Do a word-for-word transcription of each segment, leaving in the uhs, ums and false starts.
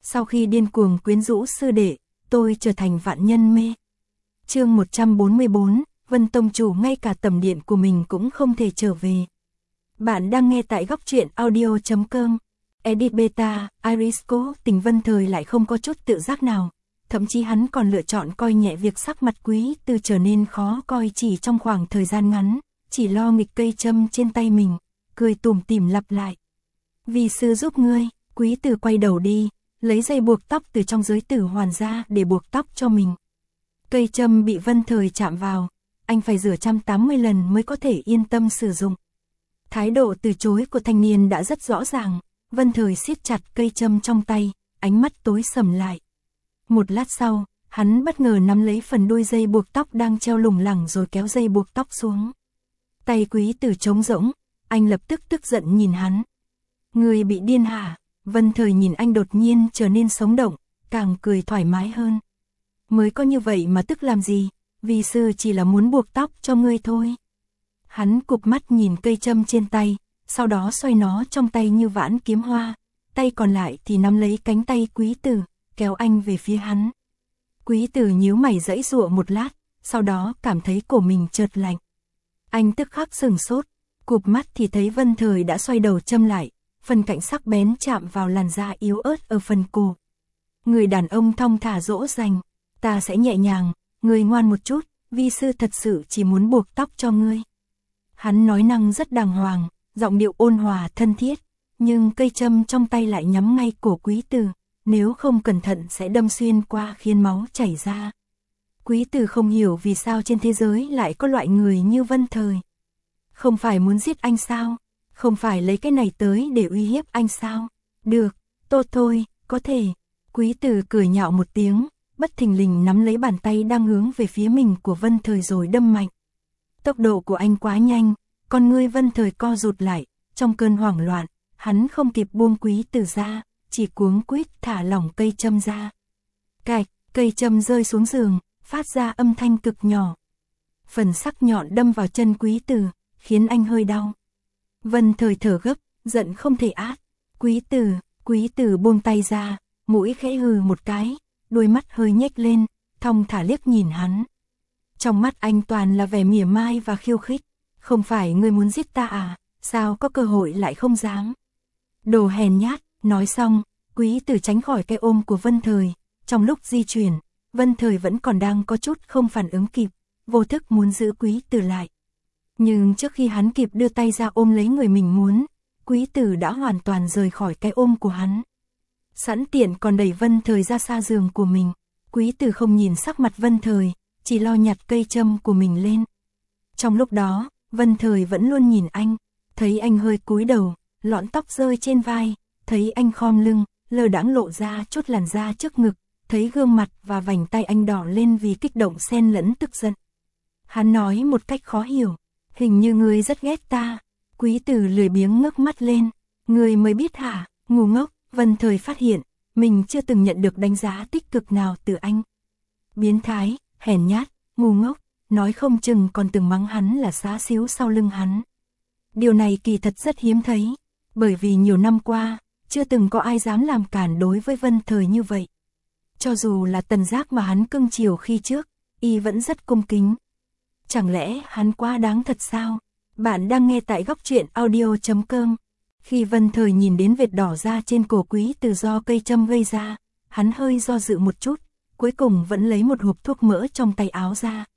Sau khi điên cuồng quyến rũ sư đệ, tôi trở thành vạn nhân mê. Chương một trăm bốn mươi tư, Vân Tông chủ ngay cả tầm điện của mình cũng không thể trở về. Bạn đang nghe tại góc truyện audio chấm com. Edit Beta, Iris cố tình Vân Thời lại không có chút tự giác nào. Thậm chí hắn còn lựa chọn coi nhẹ việc sắc mặt Quý Từ trở nên khó coi chỉ trong khoảng thời gian ngắn, chỉ lo nghịch cây châm trên tay mình, cười tủm tỉm lặp lại. Vì sư giúp ngươi. Quý Từ quay đầu đi, lấy dây buộc tóc từ trong giới tử hoàn ra để buộc tóc cho mình. Cây châm bị Vân Thời chạm vào, anh phải rửa một trăm tám mươi lần mới có thể yên tâm sử dụng. Thái độ từ chối của thanh niên đã rất rõ ràng, Vân Thời siết chặt cây châm trong tay, ánh mắt tối sầm lại. Một lát sau, hắn bất ngờ nắm lấy phần đuôi dây buộc tóc đang treo lủng lẳng rồi kéo dây buộc tóc xuống. Tay Quý Từ trống rỗng, anh lập tức tức giận nhìn hắn. Người bị điên hả? Vân Thời nhìn anh đột nhiên trở nên sống động, càng cười thoải mái hơn. Mới có như vậy mà tức làm gì, vì sư chỉ là muốn buộc tóc cho ngươi thôi. Hắn cụp mắt nhìn cây châm trên tay, sau đó xoay nó trong tay như vãn kiếm hoa, tay còn lại thì nắm lấy cánh tay Quý Từ, kéo anh về phía hắn. Quý Từ nhíu mày giãy giụa một lát, sau đó cảm thấy cổ mình chợt lạnh. Anh tức khắc sửng sốt, cụp mắt thì thấy Vân Thời đã xoay đầu châm lại, phần cạnh sắc bén chạm vào làn da yếu ớt ở phần cổ. Người đàn ông thong thả dỗ dành, ta sẽ nhẹ nhàng, ngươi ngoan một chút, vi sư thật sự chỉ muốn buộc tóc cho ngươi. Hắn nói năng rất đàng hoàng, giọng điệu ôn hòa thân thiết, nhưng cây châm trong tay lại nhắm ngay cổ Quý Từ, nếu không cẩn thận sẽ đâm xuyên qua khiến máu chảy ra. Quý Từ không hiểu vì sao trên thế giới lại có loại người như Vân Thời. Không phải muốn giết anh sao? Không phải lấy cái này tới để uy hiếp anh sao? Được, tốt thôi, có thể. Quý Từ cười nhạo một tiếng, bất thình lình nắm lấy bàn tay đang hướng về phía mình của Vân Thời rồi đâm mạnh. Tốc độ của anh quá nhanh, con ngươi Vân Thời co rụt lại, trong cơn hoảng loạn, hắn không kịp buông Quý Từ ra, chỉ cuống quýt thả lỏng cây châm ra. Cạch, cây châm rơi xuống giường, phát ra âm thanh cực nhỏ. Phần sắc nhọn đâm vào chân Quý Từ, khiến anh hơi đau. Vân Thời thở gấp, giận không thể át. Quý Từ, Quý Từ buông tay ra, mũi khẽ hừ một cái, đôi mắt hơi nhếch lên, thong thả liếc nhìn hắn. Trong mắt anh toàn là vẻ mỉa mai và khiêu khích. Không phải ngươi muốn giết ta à, sao có cơ hội lại không dám. Đồ hèn nhát, nói xong, Quý Từ tránh khỏi cái ôm của Vân Thời. Trong lúc di chuyển, Vân Thời vẫn còn đang có chút không phản ứng kịp, vô thức muốn giữ Quý Từ lại. Nhưng trước khi hắn kịp đưa tay ra ôm lấy người mình muốn, Quý Từ đã hoàn toàn rời khỏi cái ôm của hắn. Sẵn tiện còn đẩy Vân Thời ra xa giường của mình. Quý Từ không nhìn sắc mặt Vân Thời, chỉ lo nhặt cây châm của mình lên. Trong lúc đó, Vân Thời vẫn luôn nhìn anh, thấy anh hơi cúi đầu, lọn tóc rơi trên vai, thấy anh khom lưng, lơ đãng lộ ra chút làn da trước ngực, thấy gương mặt và vành tay anh đỏ lên vì kích động xen lẫn tức giận. Hắn nói một cách khó hiểu, hình như ngươi rất ghét ta. Quý Từ lười biếng ngước mắt lên, ngươi mới biết hả, ngu ngốc. Vân Thời phát hiện, mình chưa từng nhận được đánh giá tích cực nào từ anh. Biến thái, hèn nhát, ngu ngốc, nói không chừng còn từng mắng hắn là xá xíu sau lưng hắn. Điều này kỳ thật rất hiếm thấy, bởi vì nhiều năm qua, chưa từng có ai dám làm cản đối với Vân Thời như vậy. Cho dù là Tần Giác mà hắn cưng chiều khi trước, y vẫn rất cung kính. Chẳng lẽ hắn quá đáng thật sao? Bạn đang nghe tại góc truyện audio chấm com. Khi Vân Thời nhìn đến vệt đỏ ra trên cổ Quý Từ do cây châm gây ra, hắn hơi do dự một chút, cuối cùng vẫn lấy một hộp thuốc mỡ trong tay áo ra.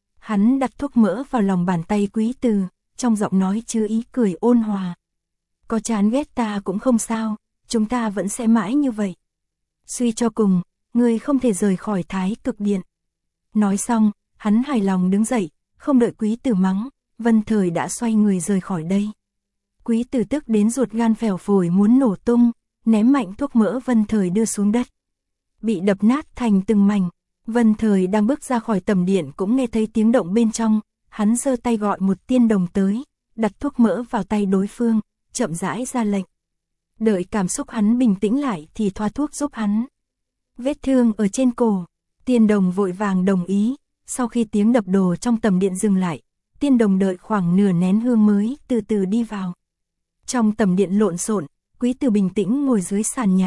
Hắn đặt thuốc mỡ vào lòng bàn tay Quý Từ, trong giọng nói chứa ý cười ôn hòa. Có chán ghét ta cũng không sao, chúng ta vẫn sẽ mãi như vậy. Suy cho cùng, ngươi không thể rời khỏi Thái Cực Điện. Nói xong, hắn hài lòng đứng dậy, không đợi Quý Từ mắng, Vân Thời đã xoay người rời khỏi đây. Quý Từ tức đến ruột gan phèo phổi muốn nổ tung, ném mạnh thuốc mỡ Vân Thời đưa xuống đất. Bị đập nát thành từng mảnh. Vân Thời đang bước ra khỏi tầm điện cũng nghe thấy tiếng động bên trong, hắn giơ tay gọi một tiên đồng tới, đặt thuốc mỡ vào tay đối phương, chậm rãi ra lệnh. Đợi cảm xúc hắn bình tĩnh lại thì thoa thuốc giúp hắn. Vết thương ở trên cổ, tiên đồng vội vàng đồng ý, sau khi tiếng đập đồ trong tầm điện dừng lại, tiên đồng đợi khoảng nửa nén hương mới từ từ đi vào. Trong tầm điện lộn xộn, Quý Từ bình tĩnh ngồi dưới sàn nhà,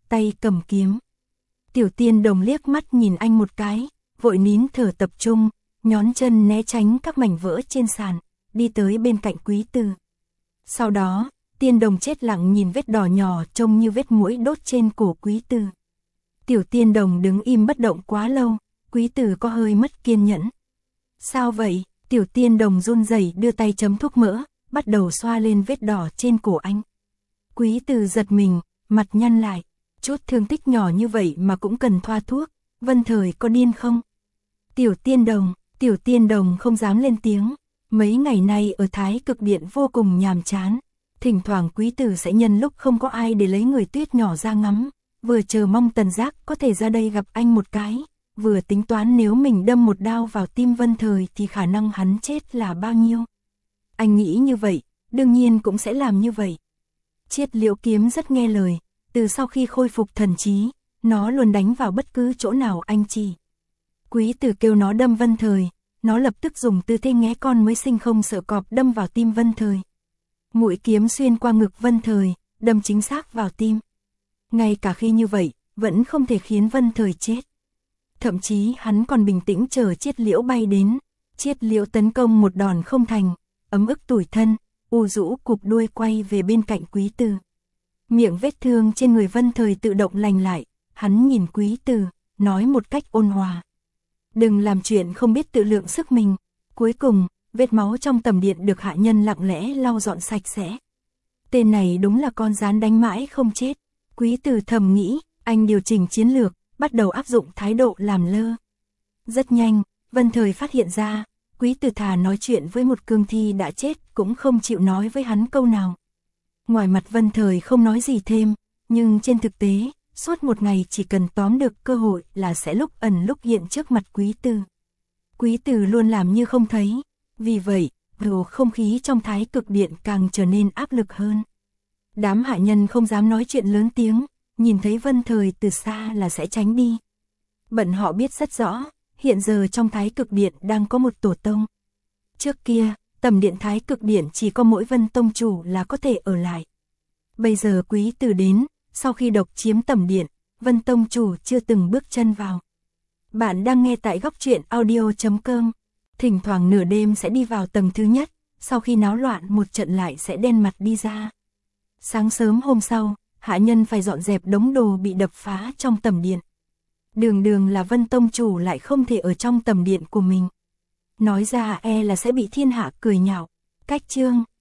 tay cầm kiếm. Tiểu Tiên Đồng liếc mắt nhìn anh một cái, vội nín thở tập trung, nhón chân né tránh các mảnh vỡ trên sàn, đi tới bên cạnh Quý Từ. Sau đó, Tiên Đồng chết lặng nhìn vết đỏ nhỏ trông như vết muỗi đốt trên cổ Quý Từ. Tiểu Tiên Đồng đứng im bất động quá lâu, Quý Từ có hơi mất kiên nhẫn. Sao vậy? Tiểu Tiên Đồng run rẩy đưa tay chấm thuốc mỡ, bắt đầu xoa lên vết đỏ trên cổ anh. Quý Từ giật mình, mặt nhăn lại, chút thương tích nhỏ như vậy mà cũng cần thoa thuốc, Vân Thời có điên không? Tiểu Tiên Đồng, Tiểu Tiên Đồng không dám lên tiếng, mấy ngày nay ở Thái Cực Điện vô cùng nhàm chán, thỉnh thoảng Quý Từ sẽ nhân lúc không có ai để lấy người tuyết nhỏ ra ngắm, vừa chờ mong Tần Giác có thể ra đây gặp anh một cái, vừa tính toán nếu mình đâm một đao vào tim Vân Thời thì khả năng hắn chết là bao nhiêu. Anh nghĩ như vậy, đương nhiên cũng sẽ làm như vậy. Chiết Liễu kiếm rất nghe lời, từ sau khi khôi phục thần trí, nó luôn đánh vào bất cứ chỗ nào anh chỉ. Quý Từ kêu nó đâm Vân Thời, nó lập tức dùng tư thế nghé con mới sinh không sợ cọp đâm vào tim Vân Thời. Mũi kiếm xuyên qua ngực Vân Thời, đâm chính xác vào tim. Ngay cả khi như vậy, vẫn không thể khiến Vân Thời chết. Thậm chí hắn còn bình tĩnh chờ Chiết Liễu bay đến, Chiết Liễu tấn công một đòn không thành, ấm ức tủi thân, u rũ cụp đuôi quay về bên cạnh Quý Từ. Miệng vết thương trên người Vân Thời tự động lành lại, hắn nhìn Quý Từ, nói một cách ôn hòa. Đừng làm chuyện không biết tự lượng sức mình. Cuối cùng, vết máu trong tầm điện được hạ nhân lặng lẽ lau dọn sạch sẽ. Tên này đúng là con rán đánh mãi không chết. Quý Từ thầm nghĩ, anh điều chỉnh chiến lược, bắt đầu áp dụng thái độ làm lơ. Rất nhanh, Vân Thời phát hiện ra, Quý Từ thà nói chuyện với một cương thi đã chết cũng không chịu nói với hắn câu nào. Ngoài mặt Vân Thời không nói gì thêm, nhưng trên thực tế, suốt một ngày chỉ cần tóm được cơ hội là sẽ lúc ẩn lúc hiện trước mặt Quý Từ. Quý Từ luôn làm như không thấy, vì vậy, bầu không khí trong Thái Cực Điện càng trở nên áp lực hơn. Đám hạ nhân không dám nói chuyện lớn tiếng, nhìn thấy Vân Thời từ xa là sẽ tránh đi. Bận họ biết rất rõ, hiện giờ trong Thái Cực Điện đang có một tổ tông. Trước kia, tầm điện Thái Cực Điện chỉ có mỗi Vân Tông Chủ là có thể ở lại. Bây giờ Quý Từ đến, sau khi độc chiếm tầm điện, Vân Tông Chủ chưa từng bước chân vào. Bạn đang nghe tại góc truyện audio chấm com. Thỉnh thoảng nửa đêm sẽ đi vào tầng thứ nhất, sau khi náo loạn một trận lại sẽ đen mặt đi ra. Sáng sớm hôm sau, hạ nhân phải dọn dẹp đống đồ bị đập phá trong tầm điện. Đường đường là Vân Tông Chủ lại không thể ở trong tầm điện của mình. Nói ra e là sẽ bị thiên hạ cười nhạo. Cách chương